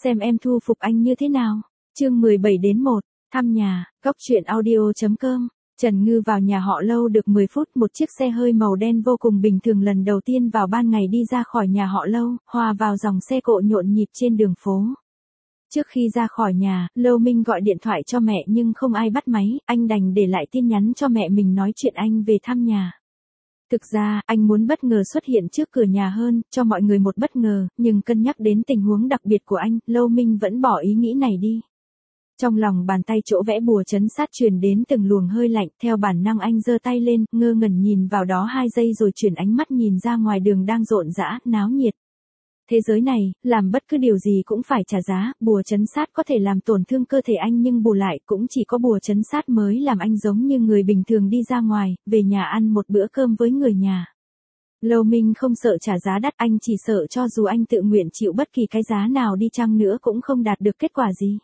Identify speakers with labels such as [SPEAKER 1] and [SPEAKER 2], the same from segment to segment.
[SPEAKER 1] xem em thu phục anh như thế nào. Chương 17-1, thăm nhà, góc truyện audio.com. Trần Ngư vào nhà họ Lâu được 10 phút, một chiếc xe hơi màu đen vô cùng bình thường lần đầu tiên vào ban ngày đi ra khỏi nhà họ Lâu, hòa vào dòng xe cộ nhộn nhịp trên đường phố. Trước khi ra khỏi nhà, Lâu Minh gọi điện thoại cho mẹ nhưng không ai bắt máy, anh đành để lại tin nhắn cho mẹ mình nói chuyện anh về thăm nhà. Thực ra, anh muốn bất ngờ xuất hiện trước cửa nhà hơn, cho mọi người một bất ngờ, nhưng cân nhắc đến tình huống đặc biệt của anh, Lâu Minh vẫn bỏ ý nghĩ này đi. Trong lòng bàn tay chỗ vẽ bùa trấn sát truyền đến từng luồng hơi lạnh, theo bản năng anh giơ tay lên, ngơ ngẩn nhìn vào đó 2 giây rồi chuyển ánh mắt nhìn ra ngoài đường đang rộn rã, náo nhiệt. Thế giới này, làm bất cứ điều gì cũng phải trả giá, bùa trấn sát có thể làm tổn thương cơ thể anh nhưng bù lại cũng chỉ có bùa trấn sát mới làm anh giống như người bình thường đi ra ngoài, về nhà ăn một bữa cơm với người nhà. Lâu Minh không sợ trả giá đắt, anh chỉ sợ cho dù anh tự nguyện chịu bất kỳ cái giá nào đi chăng nữa cũng không đạt được kết quả gì.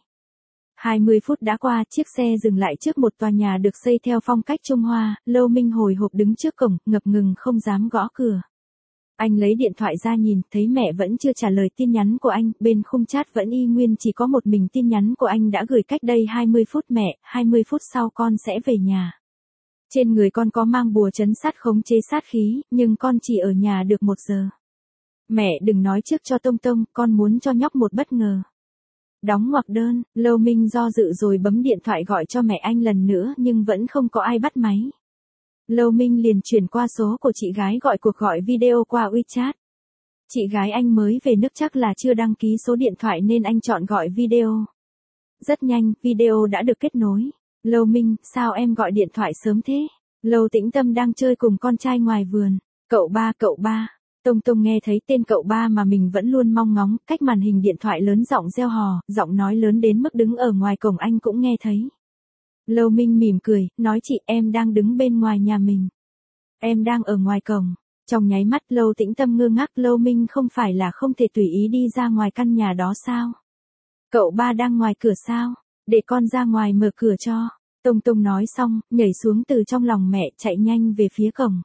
[SPEAKER 1] 20 phút đã qua, chiếc xe dừng lại trước một tòa nhà được xây theo phong cách Trung Hoa, Lâu Minh hồi hộp đứng trước cổng, ngập ngừng không dám gõ cửa. Anh lấy điện thoại ra nhìn, thấy mẹ vẫn chưa trả lời tin nhắn của anh, bên khung chat vẫn y nguyên chỉ có một mình tin nhắn của anh đã gửi cách đây 20 phút mẹ, 20 phút sau con sẽ về nhà. Trên người con có mang bùa trấn sát khống chế sát khí, nhưng con chỉ ở nhà được 1 giờ. Mẹ đừng nói trước cho Tông Tông, con muốn cho nhóc một bất ngờ. Đóng ngoặc đơn, Lâu Minh do dự rồi bấm điện thoại gọi cho mẹ anh lần nữa nhưng vẫn không có ai bắt máy. Lâu Minh liền chuyển qua số của chị gái gọi cuộc gọi video qua WeChat. Chị gái anh mới về nước chắc là chưa đăng ký số điện thoại nên anh chọn gọi video. Rất nhanh, video đã được kết nối. Lâu Minh, sao em gọi điện thoại sớm thế? Lâu Tĩnh Tâm đang chơi cùng con trai ngoài vườn. Cậu ba. Tông Tông nghe thấy tên cậu ba mà mình vẫn luôn mong ngóng, cách màn hình điện thoại lớn giọng reo hò, giọng nói lớn đến mức đứng ở ngoài cổng anh cũng nghe thấy. Lâu Minh mỉm cười, nói chị em đang đứng bên ngoài nhà mình. Em đang ở ngoài cổng. Trong nháy mắt Lâu Tĩnh Tâm ngơ ngác, Lâu Minh không phải là không thể tùy ý đi ra ngoài căn nhà đó sao? Cậu ba đang ngoài cửa sao? Để con ra ngoài mở cửa cho. Tông Tông nói xong, nhảy xuống từ trong lòng mẹ, chạy nhanh về phía cổng.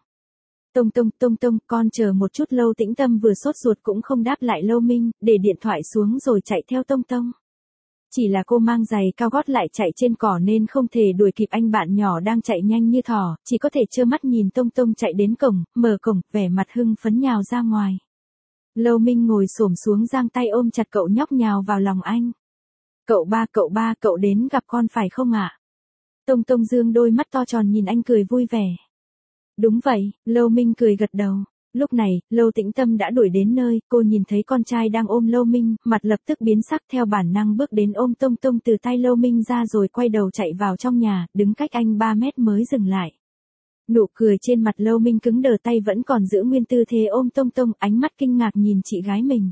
[SPEAKER 1] Tông, con chờ một chút. Lâu Tĩnh Tâm vừa sốt ruột cũng không đáp lại Lâu Minh, để điện thoại xuống rồi chạy theo Tông. Chỉ là cô mang giày cao gót lại chạy trên cỏ nên không thể đuổi kịp anh bạn nhỏ đang chạy nhanh như thỏ, chỉ có thể trơ mắt nhìn Tông chạy đến cổng, mở cổng, vẻ mặt hưng phấn nhào ra ngoài. Lâu Minh ngồi xổm xuống giang tay ôm chặt cậu nhóc nhào vào lòng anh. Cậu ba, cậu đến gặp con phải không ạ? Tông dương đôi mắt to tròn nhìn anh cười vui vẻ. Đúng vậy, Lâu Minh cười gật đầu. Lúc này, Lâu Tĩnh Tâm đã đuổi đến nơi, cô nhìn thấy con trai đang ôm Lâu Minh, mặt lập tức biến sắc, theo bản năng bước đến ôm Tông từ tay Lâu Minh ra rồi quay đầu chạy vào trong nhà, đứng cách anh 3 mét mới dừng lại. Nụ cười trên mặt Lâu Minh cứng đờ, tay vẫn còn giữ nguyên tư thế ôm Tông, ánh mắt kinh ngạc nhìn chị gái mình.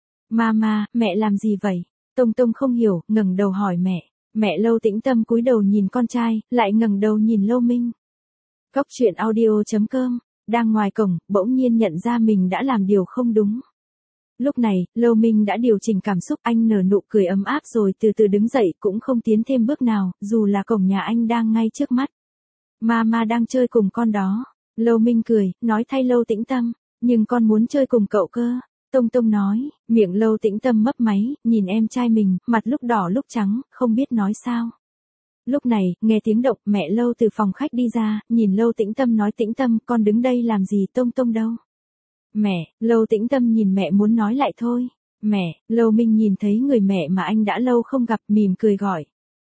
[SPEAKER 1] Mama, mẹ làm gì vậy? Tông không hiểu, ngẩng đầu hỏi mẹ. Mẹ Lâu Tĩnh Tâm cúi đầu nhìn con trai, lại ngẩng đầu nhìn Lâu Minh. Góc truyện audio.com. Đang ngoài cổng, bỗng nhiên nhận ra mình đã làm điều không đúng. Lúc này, Lâu Minh đã điều chỉnh cảm xúc, anh nở nụ cười ấm áp rồi từ từ đứng dậy, cũng không tiến thêm bước nào, dù là cổng nhà anh đang ngay trước mắt. Mama đang chơi cùng con đó. Lâu Minh cười, nói thay Lâu Tĩnh Tâm, nhưng con muốn chơi cùng cậu cơ. Tông nói, miệng Lâu Tĩnh Tâm mấp máy, nhìn em trai mình, mặt lúc đỏ lúc trắng, không biết nói sao. Lúc này, nghe tiếng động, mẹ Lâu từ phòng khách đi ra, nhìn Lâu Tĩnh Tâm nói, Tĩnh Tâm, con đứng đây làm gì? Tông đâu? Mẹ, Lâu Tĩnh Tâm nhìn mẹ muốn nói lại thôi. Mẹ, Lâu Minh nhìn thấy người mẹ mà anh đã lâu không gặp, mỉm cười gọi.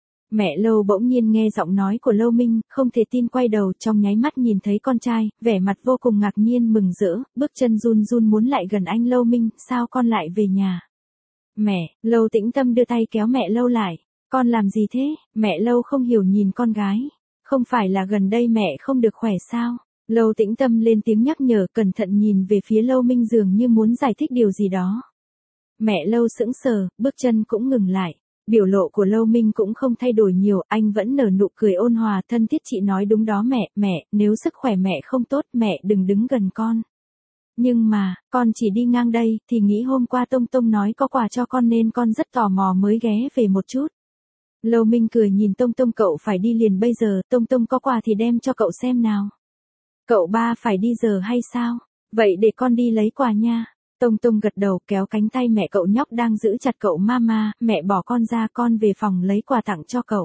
[SPEAKER 1] Mẹ Lâu bỗng nhiên nghe giọng nói của Lâu Minh, không thể tin quay đầu, trong nháy mắt nhìn thấy con trai, vẻ mặt vô cùng ngạc nhiên mừng rỡ, bước chân run muốn lại gần anh. Lâu Minh, sao con lại về nhà? Mẹ, Lâu Tĩnh Tâm đưa tay kéo mẹ Lâu lại. Con làm gì thế? Mẹ Lâu không hiểu nhìn con gái. Không phải là gần đây mẹ không được khỏe sao? Lâu Tĩnh Tâm lên tiếng nhắc nhở, cẩn thận nhìn về phía Lâu Minh dường như muốn giải thích điều gì đó. Mẹ Lâu sững sờ, bước chân cũng ngừng lại. Biểu lộ của Lâu Minh cũng không thay đổi nhiều, anh vẫn nở nụ cười ôn hòa thân thiết. Chị nói đúng đó mẹ, nếu sức khỏe mẹ không tốt, mẹ đừng đứng gần con. Nhưng mà, con chỉ đi ngang đây, thì nghĩ hôm qua Tông nói có quà cho con nên con rất tò mò mới ghé về một chút. Lâu Minh cười nhìn Tông, cậu phải đi liền bây giờ, Tông có quà thì đem cho cậu xem nào. Cậu ba phải đi giờ hay sao? Vậy để con đi lấy quà nha. Tông Tông gật đầu kéo cánh tay mẹ cậu nhóc đang giữ chặt cậu. Mama, mẹ bỏ con ra, con về phòng lấy quà tặng cho cậu.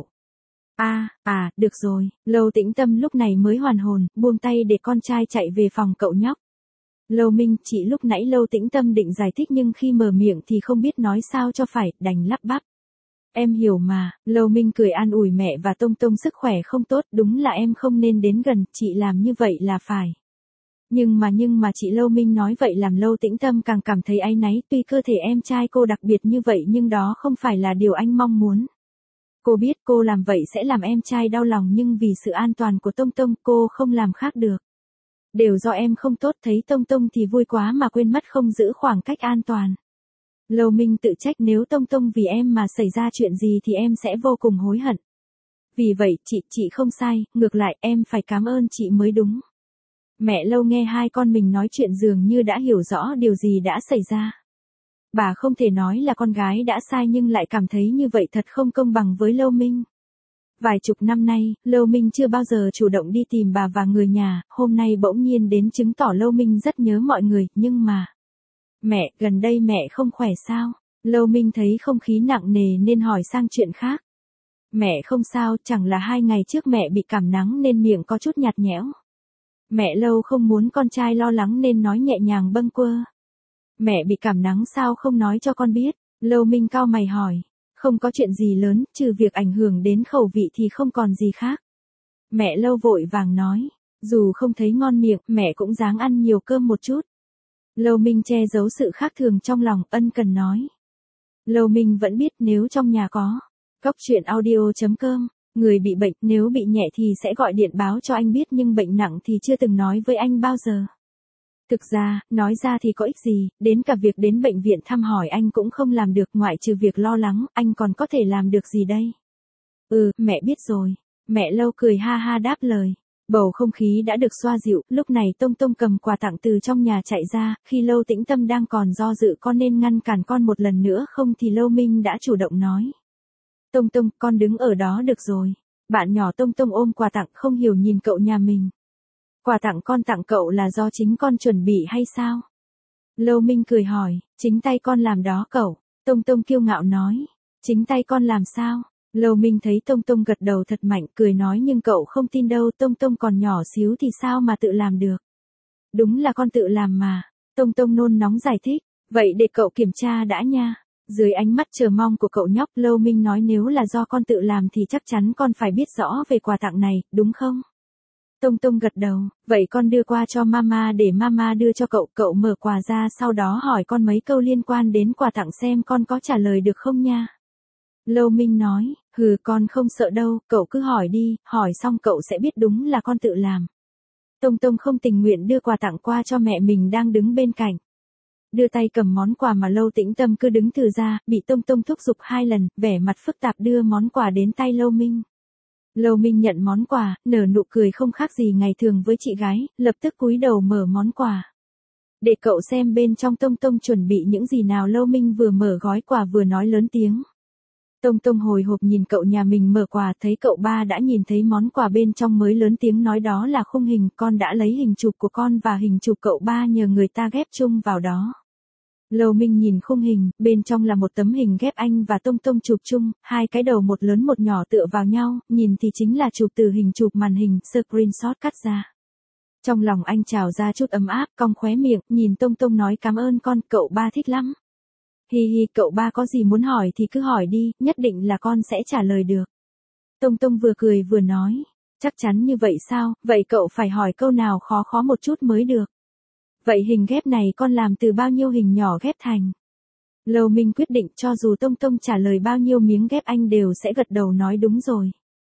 [SPEAKER 1] Được rồi. Lâu Tĩnh Tâm lúc này mới hoàn hồn, buông tay để con trai chạy về phòng cậu nhóc. Lâu Minh, chị lúc nãy Lâu Tĩnh Tâm định giải thích nhưng khi mở miệng thì không biết nói sao cho phải, đành lắp bắp. Em hiểu mà. Lâu Minh cười an ủi mẹ và Tông Tông sức khỏe không tốt, đúng là em không nên đến gần, chị làm như vậy là phải. Nhưng mà chị Lâu Minh nói vậy làm Lâu Tĩnh Tâm càng cảm thấy áy náy, tuy cơ thể em trai cô đặc biệt như vậy nhưng đó không phải là điều anh mong muốn. Cô biết cô làm vậy sẽ làm em trai đau lòng nhưng vì sự an toàn của Tông Tông cô không làm khác được. Đều do em không tốt, thấy Tông Tông thì vui quá mà quên mất không giữ khoảng cách an toàn. Lâu Minh tự trách nếu Tông Tông vì em mà xảy ra chuyện gì thì em sẽ vô cùng hối hận. Vì vậy chị không sai, ngược lại em phải cảm ơn chị mới đúng. Mẹ Lâu nghe hai con mình nói chuyện dường như đã hiểu rõ điều gì đã xảy ra. Bà không thể nói là con gái đã sai nhưng lại cảm thấy như vậy thật không công bằng với Lâu Minh. Vài chục năm nay, Lâu Minh chưa bao giờ chủ động đi tìm bà và người nhà, hôm nay bỗng nhiên đến chứng tỏ Lâu Minh rất nhớ mọi người, nhưng mà... Mẹ, gần đây mẹ không khỏe sao? Lâu Minh thấy không khí nặng nề nên hỏi sang chuyện khác. Mẹ không sao, chẳng là 2 ngày trước mẹ bị cảm nắng nên miệng có chút nhạt nhẽo. Mẹ Lâu không muốn con trai lo lắng nên nói nhẹ nhàng bâng quơ. Mẹ bị cảm nắng sao không nói cho con biết? Lâu Minh cau mày hỏi. Không có chuyện gì lớn, trừ việc ảnh hưởng đến khẩu vị thì không còn gì khác. Mẹ Lâu vội vàng nói. Dù không thấy ngon miệng, mẹ cũng ráng ăn nhiều cơm một chút. Lâu Minh che giấu sự khác thường trong lòng, ân cần nói. Lâu Minh vẫn biết nếu trong nhà có. Cóc truyện audio.com. Người bị bệnh, nếu bị nhẹ thì sẽ gọi điện báo cho anh biết nhưng bệnh nặng thì chưa từng nói với anh bao giờ. Thực ra, nói ra thì có ích gì, đến cả việc đến bệnh viện thăm hỏi anh cũng không làm được, ngoại trừ việc lo lắng, anh còn có thể làm được gì đây? Mẹ biết rồi. Mẹ Lâu cười ha ha đáp lời. Bầu không khí đã được xoa dịu, lúc này Tông Tông cầm quà tặng từ trong nhà chạy ra, khi Lâu Tĩnh Tâm đang còn do dự con nên ngăn cản con một lần nữa không thì Lâu Minh đã chủ động nói. Tông Tông, con đứng ở đó được rồi. Bạn nhỏ Tông Tông ôm quà tặng không hiểu nhìn cậu nhà mình. Quà tặng con tặng cậu là do chính con chuẩn bị hay sao? Lâu Minh cười hỏi, chính tay con làm đó cậu. Tông Tông kiêu ngạo nói, chính tay con làm sao? Lâu Minh thấy Tông Tông gật đầu thật mạnh cười nói nhưng cậu không tin đâu, Tông Tông còn nhỏ xíu thì sao mà tự làm được. Đúng là con tự làm mà. Tông Tông nôn nóng giải thích, vậy để cậu kiểm tra đã nha. Dưới ánh mắt chờ mong của cậu nhóc, Lâu Minh nói nếu là do con tự làm thì chắc chắn con phải biết rõ về quà tặng này, đúng không? Tông Tông gật đầu, vậy con đưa qua cho mama để mama đưa cho cậu, cậu mở quà ra sau đó hỏi con mấy câu liên quan đến quà tặng xem con có trả lời được không nha. Lâu Minh nói, con không sợ đâu, cậu cứ hỏi đi, hỏi xong cậu sẽ biết đúng là con tự làm. Tông Tông không tình nguyện đưa quà tặng qua cho mẹ mình đang đứng bên cạnh. Đưa tay cầm món quà mà Lâu Tĩnh Tâm cứ đứng từ ra, bị Tông Tông thúc giục 2 lần, vẻ mặt phức tạp đưa món quà đến tay Lâu Minh. Lâu Minh nhận món quà, nở nụ cười không khác gì ngày thường với chị gái, lập tức cúi đầu mở món quà. Để cậu xem bên trong Tông Tông chuẩn bị những gì nào. Lâu Minh vừa mở gói quà vừa nói lớn tiếng. Tông Tông hồi hộp nhìn cậu nhà mình mở quà, thấy cậu ba đã nhìn thấy món quà bên trong mới lớn tiếng nói đó là khung hình, con đã lấy hình chụp của con và hình chụp cậu ba nhờ người ta ghép chung vào đó. Lâu Minh nhìn khung hình, bên trong là một tấm hình ghép anh và Tông Tông chụp chung, 2 cái đầu một lớn một nhỏ tựa vào nhau, nhìn thì chính là chụp từ hình chụp màn hình, screenshot cắt ra. Trong lòng anh trào ra chút ấm áp, cong khóe miệng, nhìn Tông Tông nói cảm ơn con, cậu ba thích lắm. Hi hi, cậu ba có gì muốn hỏi thì cứ hỏi đi, nhất định là con sẽ trả lời được. Tông Tông vừa cười vừa nói, chắc chắn như vậy sao, vậy cậu phải hỏi câu nào khó khó một chút mới được. Vậy hình ghép này con làm từ bao nhiêu hình nhỏ ghép thành? Lâu Minh quyết định cho dù Tông Tông trả lời bao nhiêu miếng ghép anh đều sẽ gật đầu nói đúng rồi.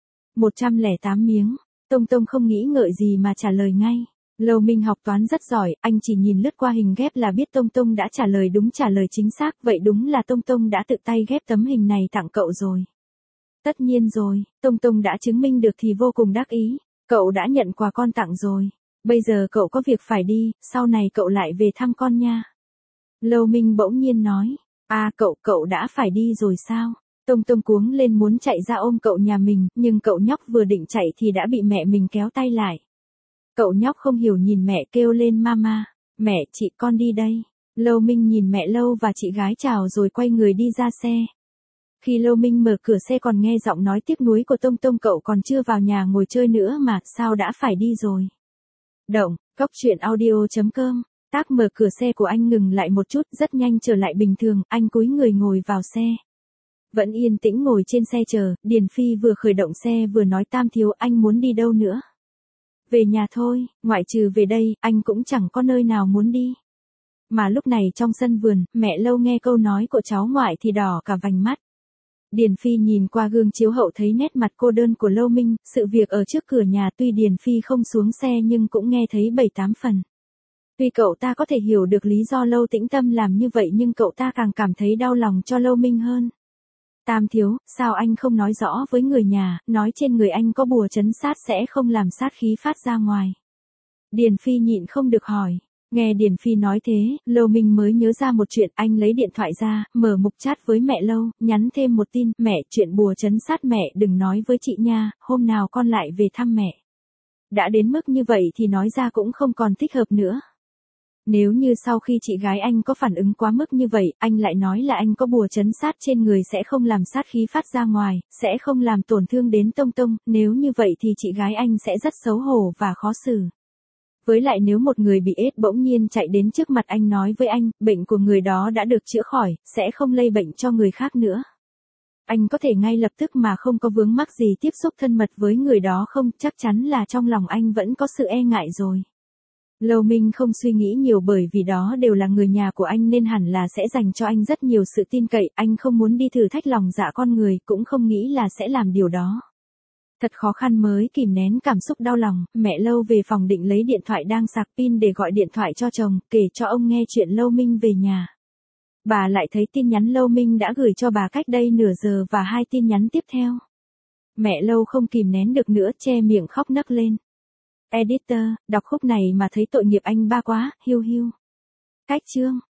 [SPEAKER 1] 108 miếng, Tông Tông không nghĩ ngợi gì mà trả lời ngay. Lâu Minh học toán rất giỏi, anh chỉ nhìn lướt qua hình ghép là biết Tông Tông đã trả lời đúng, trả lời chính xác, vậy đúng là Tông Tông đã tự tay ghép tấm hình này tặng cậu rồi. Tất nhiên rồi, Tông Tông đã chứng minh được thì vô cùng đắc ý, cậu đã nhận quà con tặng rồi. Bây giờ cậu có việc phải đi, sau này cậu lại về thăm con nha. Lâu Minh bỗng nhiên nói, cậu đã phải đi rồi sao? Tông Tông cuống lên muốn chạy ra ôm cậu nhà mình, nhưng cậu nhóc vừa định chạy thì đã bị mẹ mình kéo tay lại. Cậu nhóc không hiểu nhìn mẹ kêu lên mama, mẹ chị con đi đây. Lâu Minh nhìn mẹ Lâu và chị gái chào rồi quay người đi ra xe. Khi Lâu Minh mở cửa xe còn nghe giọng nói tiếc nuối của Tông Tông, cậu còn chưa vào nhà ngồi chơi nữa mà, sao đã phải đi rồi. Động, Cốc Truyện Audio.com. Tác mở cửa xe của anh ngừng lại một chút, rất nhanh trở lại bình thường, anh cúi người ngồi vào xe. Vẫn yên tĩnh ngồi trên xe chờ, Điền Phi vừa khởi động xe vừa nói Tam thiếu, anh muốn đi đâu nữa? Về nhà thôi, ngoại trừ về đây, anh cũng chẳng có nơi nào muốn đi. Mà lúc này trong sân vườn, mẹ Lâu nghe câu nói của cháu ngoại thì đỏ cả vành mắt. Điền Phi nhìn qua gương chiếu hậu thấy nét mặt cô đơn của Lâu Minh, sự việc ở trước cửa nhà tuy Điền Phi không xuống xe nhưng cũng nghe thấy 7-8 phần. Tuy cậu ta có thể hiểu được lý do Lâu Tĩnh Tâm làm như vậy nhưng cậu ta càng cảm thấy đau lòng cho Lâu Minh hơn. Tam thiếu, sao anh không nói rõ với người nhà, nói trên người anh có bùa trấn sát sẽ không làm sát khí phát ra ngoài. Điền Phi nhịn không được hỏi. Nghe Điền Phi nói thế, Lâu Minh mới nhớ ra một chuyện, anh lấy điện thoại ra, mở mục chat với mẹ Lâu, nhắn thêm một tin, mẹ, chuyện bùa trấn sát mẹ đừng nói với chị nha, hôm nào con lại về thăm mẹ. Đã đến mức như vậy thì nói ra cũng không còn thích hợp nữa. Nếu như sau khi chị gái anh có phản ứng quá mức như vậy, anh lại nói là anh có bùa trấn sát trên người sẽ không làm sát khí phát ra ngoài, sẽ không làm tổn thương đến Tông Tông, nếu như vậy thì chị gái anh sẽ rất xấu hổ và khó xử. Với lại nếu một người bị AIDS bỗng nhiên chạy đến trước mặt anh nói với anh, bệnh của người đó đã được chữa khỏi, sẽ không lây bệnh cho người khác nữa. Anh có thể ngay lập tức mà không có vướng mắc gì tiếp xúc thân mật với người đó không, chắc chắn là trong lòng anh vẫn có sự e ngại rồi. Lâu Minh không suy nghĩ nhiều bởi vì đó đều là người nhà của anh nên hẳn là sẽ dành cho anh rất nhiều sự tin cậy, anh không muốn đi thử thách lòng dạ con người, cũng không nghĩ là sẽ làm điều đó. Thật khó khăn mới kìm nén cảm xúc đau lòng, mẹ Lâu về phòng định lấy điện thoại đang sạc pin để gọi điện thoại cho chồng, kể cho ông nghe chuyện Lâu Minh về nhà. Bà lại thấy tin nhắn Lâu Minh đã gửi cho bà cách đây nửa giờ và 2 tin nhắn tiếp theo. Mẹ Lâu không kìm nén được nữa, che miệng khóc nấc lên. Editor, đọc khúc này mà thấy tội nghiệp anh ba quá, hiu hiu. Cách chương.